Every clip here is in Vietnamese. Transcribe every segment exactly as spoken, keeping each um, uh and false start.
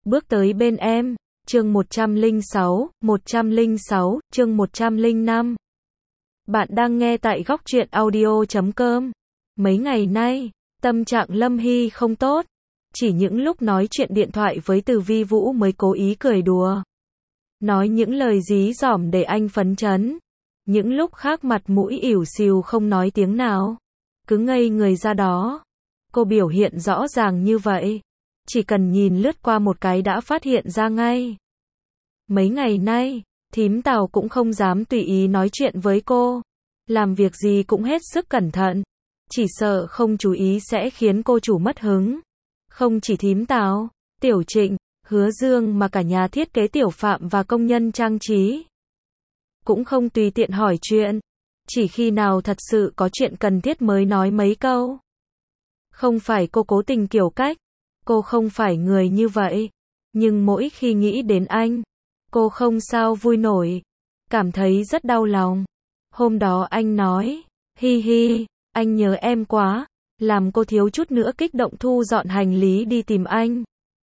Bước tới bên em, chương một trăm lẻ sáu, một trăm lẻ sáu, chương một trăm lẻ năm. Bạn đang nghe tại góc truyện audio chấm com. Mấy ngày nay, tâm trạng Lâm Hy không tốt. Chỉ những lúc nói chuyện điện thoại với Từ Vi Vũ mới cố ý cười đùa. Nói những lời dí dỏm để anh phấn chấn. Những lúc khác mặt mũi ỉu xìu không nói tiếng nào. Cứ ngây người ra đó. Cô biểu hiện rõ ràng như vậy. Chỉ cần nhìn lướt qua một cái đã phát hiện ra ngay. Mấy ngày nay, thím Tào cũng không dám tùy ý nói chuyện với cô. Làm việc gì cũng hết sức cẩn thận. Chỉ sợ không chú ý sẽ khiến cô chủ mất hứng. Không chỉ thím Tào, Tiểu Trịnh, Hứa Dương mà cả nhà thiết kế Tiểu Phạm và công nhân trang trí. Cũng không tùy tiện hỏi chuyện. Chỉ khi nào thật sự có chuyện cần thiết mới nói mấy câu. Không phải cô cố tình kiểu cách. Cô không phải người như vậy. Nhưng mỗi khi nghĩ đến anh, cô không sao vui nổi. Cảm thấy rất đau lòng. Hôm đó anh nói, hi hi, anh nhớ em quá. Làm cô thiếu chút nữa kích động thu dọn hành lý đi tìm anh.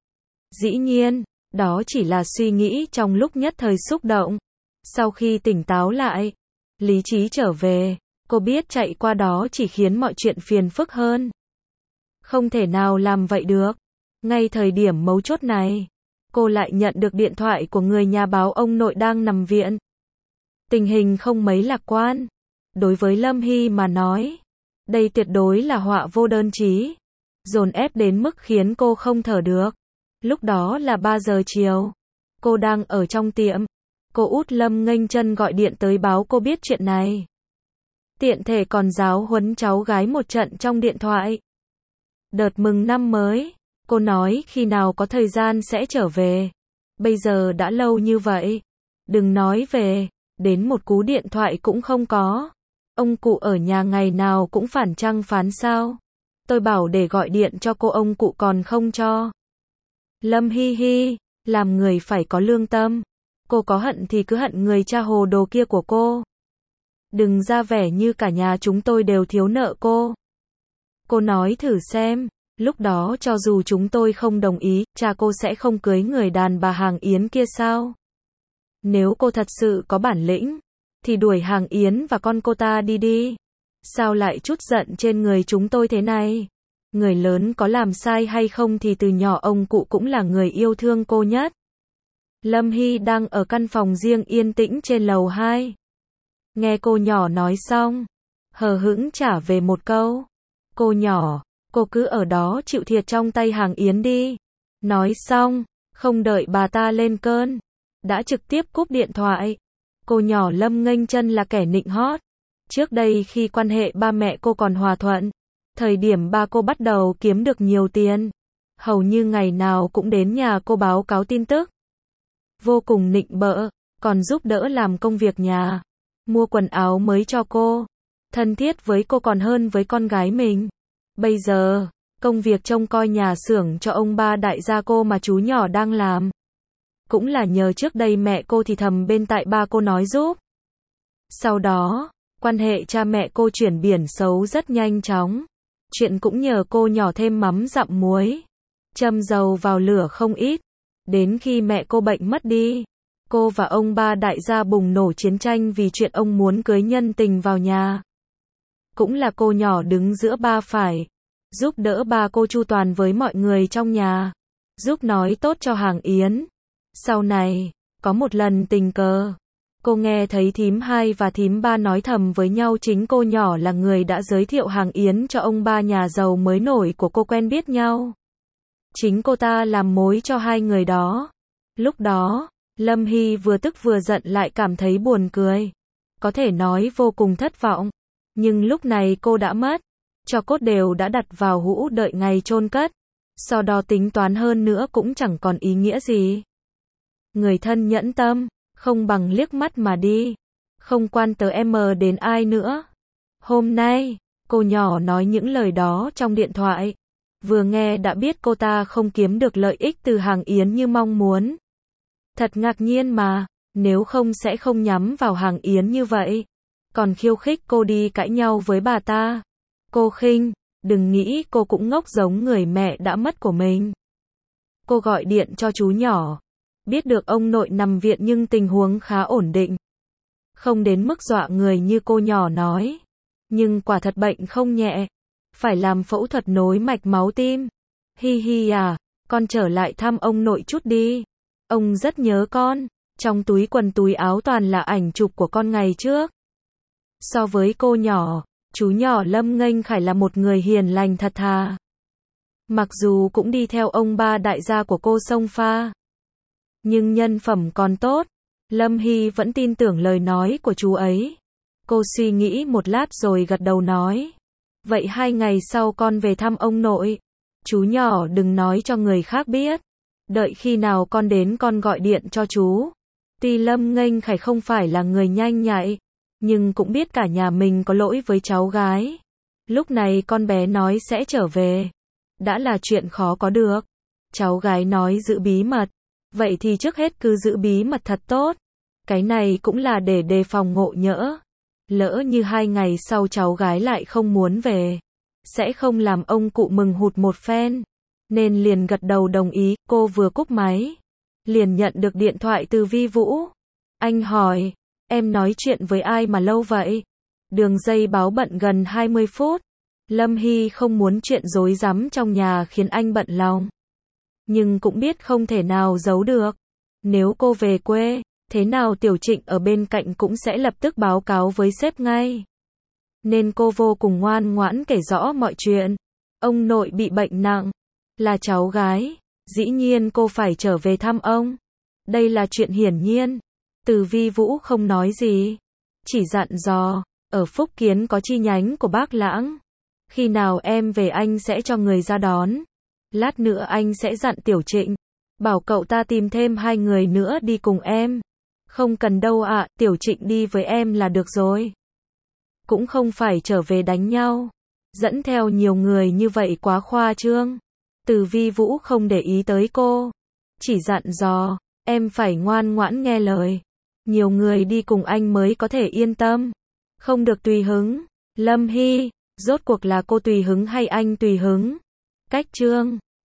Dĩ nhiên, đó chỉ là suy nghĩ trong lúc nhất thời xúc động. Sau khi tỉnh táo lại, lý trí trở về, cô biết chạy qua đó chỉ khiến mọi chuyện phiền phức hơn. Không thể nào làm vậy được. Ngay thời điểm mấu chốt này, cô lại nhận được điện thoại của người nhà báo ông nội đang nằm viện. Tình hình không mấy lạc quan. Đối với Lâm Hy mà nói, đây tuyệt đối là họa vô đơn chí. Dồn ép đến mức khiến cô không thở được. Lúc đó là ba giờ chiều. Cô đang ở trong tiệm. Cô út Lâm nghênh chân gọi điện tới báo cô biết chuyện này. Tiện thể còn giáo huấn cháu gái một trận trong điện thoại. Đợt mừng năm mới, cô nói khi nào có thời gian sẽ trở về. Bây giờ đã lâu như vậy. Đừng nói về, đến một cú điện thoại cũng không có. Ông cụ ở nhà ngày nào cũng phản trăng phán sao. Tôi bảo để gọi điện cho cô ông cụ còn không cho. Lâm hi hi, làm người phải có lương tâm. Cô có hận thì cứ hận người cha hồ đồ kia của cô. Đừng ra vẻ như cả nhà chúng tôi đều thiếu nợ cô. Cô nói thử xem, lúc đó cho dù chúng tôi không đồng ý, cha cô sẽ không cưới người đàn bà Hàng Yến kia sao? Nếu cô thật sự có bản lĩnh, thì đuổi Hàng Yến và con cô ta đi đi. Sao lại trút giận trên người chúng tôi thế này? Người lớn có làm sai hay không thì từ nhỏ ông cụ cũng là người yêu thương cô nhất. Lâm Hy đang ở căn phòng riêng yên tĩnh trên lầu hai. Nghe cô nhỏ nói xong, hờ hững trả về một câu. Cô nhỏ, cô cứ ở đó chịu thiệt trong tay Hàng Yến đi. Nói xong, không đợi bà ta lên cơn, đã trực tiếp cúp điện thoại. Cô nhỏ Lâm nghênh chân là kẻ nịnh hót. Trước đây khi quan hệ ba mẹ cô còn hòa thuận, thời điểm ba cô bắt đầu kiếm được nhiều tiền, hầu như ngày nào cũng đến nhà cô báo cáo tin tức. Vô cùng nịnh bợ, còn giúp đỡ làm công việc nhà, mua quần áo mới cho cô, thân thiết với cô còn hơn với con gái mình. Bây giờ, công việc trông coi nhà xưởng cho ông ba đại gia cô mà chú nhỏ đang làm, cũng là nhờ trước đây mẹ cô thì thầm bên tai ba cô nói giúp. Sau đó, quan hệ cha mẹ cô chuyển biển xấu rất nhanh chóng. Chuyện cũng nhờ cô nhỏ thêm mắm dặm muối, châm dầu vào lửa không ít. Đến khi mẹ cô bệnh mất đi, cô và ông ba đại gia bùng nổ chiến tranh vì chuyện ông muốn cưới nhân tình vào nhà. Cũng là cô nhỏ đứng giữa ba phải, giúp đỡ ba cô chu toàn với mọi người trong nhà, giúp nói tốt cho Hàng Yến. Sau này, có một lần tình cờ, cô nghe thấy thím hai và thím ba nói thầm với nhau chính cô nhỏ là người đã giới thiệu Hàng Yến cho ông ba nhà giàu mới nổi của cô quen biết nhau. Chính cô ta làm mối cho hai người đó. Lúc đó, Lâm Hy vừa tức vừa giận lại cảm thấy buồn cười. Có thể nói vô cùng thất vọng. Nhưng lúc này cô đã mất. Cho cốt đều đã đặt vào hũ đợi ngày chôn cất. Sau đó tính toán hơn nữa cũng chẳng còn ý nghĩa gì. Người thân nhẫn tâm, không bằng liếc mắt mà đi. Không quan tớ em đến ai nữa. Hôm nay, cô nhỏ nói những lời đó trong điện thoại. Vừa nghe đã biết cô ta không kiếm được lợi ích từ Hàng Yến như mong muốn. Thật ngạc nhiên mà, nếu không sẽ không nhắm vào Hàng Yến như vậy. Còn khiêu khích cô đi cãi nhau với bà ta. Cô khinh, đừng nghĩ cô cũng ngốc giống người mẹ đã mất của mình. cô gọi điện cho chú nhỏ. Biết được ông nội nằm viện nhưng tình huống khá ổn định. Không đến mức dọa người như cô nhỏ nói. Nhưng quả thật bệnh không nhẹ. Phải làm phẫu thuật nối mạch máu tim. Hi hi à, con trở lại thăm ông nội chút đi. Ông rất nhớ con. Trong túi quần túi áo toàn là ảnh chụp của con ngày trước. So với cô nhỏ, chú nhỏ Lâm Nghênh Khải là một người hiền lành thật thà. Mặc dù cũng đi theo ông ba đại gia của cô xông pha, nhưng nhân phẩm còn tốt. Lâm Hy vẫn tin tưởng lời nói của chú ấy. Cô suy nghĩ một lát rồi gật đầu nói. Vậy hai ngày sau con về thăm ông nội. Chú nhỏ đừng nói cho người khác biết. Đợi khi nào con đến con gọi điện cho chú. Tuy Lâm Nghênh Khải không phải là người nhanh nhạy, nhưng cũng biết cả nhà mình có lỗi với cháu gái. Lúc này con bé nói sẽ trở về. Đã là chuyện khó có được. Cháu gái nói giữ bí mật. Vậy thì trước hết cứ giữ bí mật thật tốt. Cái này cũng là để đề phòng ngộ nhỡ. Lỡ như hai ngày sau cháu gái lại không muốn về, sẽ không làm ông cụ mừng hụt một phen. Nên liền gật đầu đồng ý. Cô vừa cúp máy, liền nhận được điện thoại từ Vi Vũ. Anh hỏi, em nói chuyện với ai mà lâu vậy? Đường dây báo bận gần hai mươi phút. Lâm Hy không muốn chuyện rối rắm trong nhà khiến anh bận lòng. Nhưng cũng biết không thể nào giấu được. Nếu cô về quê, thế nào Tiểu Trịnh ở bên cạnh cũng sẽ lập tức báo cáo với sếp ngay. Nên cô vô cùng ngoan ngoãn kể rõ mọi chuyện. Ông nội bị bệnh nặng, là cháu gái, dĩ nhiên cô phải trở về thăm ông. Đây là chuyện hiển nhiên. Từ Vi Vũ không nói gì, chỉ dặn dò, ở Phúc Kiến có chi nhánh của Bác Lãng. Khi nào em về anh sẽ cho người ra đón. Lát nữa anh sẽ dặn Tiểu Trịnh, bảo cậu ta tìm thêm hai người nữa đi cùng em. Không cần đâu ạ, Tiểu Trịnh đi với em là được rồi. Cũng không phải trở về đánh nhau. Dẫn theo nhiều người như vậy quá khoa trương. Từ Vi Vũ không để ý tới cô, chỉ dặn dò, em phải ngoan ngoãn nghe lời. Nhiều người đi cùng anh mới có thể yên tâm. Không được tùy hứng. Lâm Hy, rốt cuộc là cô tùy hứng hay anh tùy hứng? Cách chương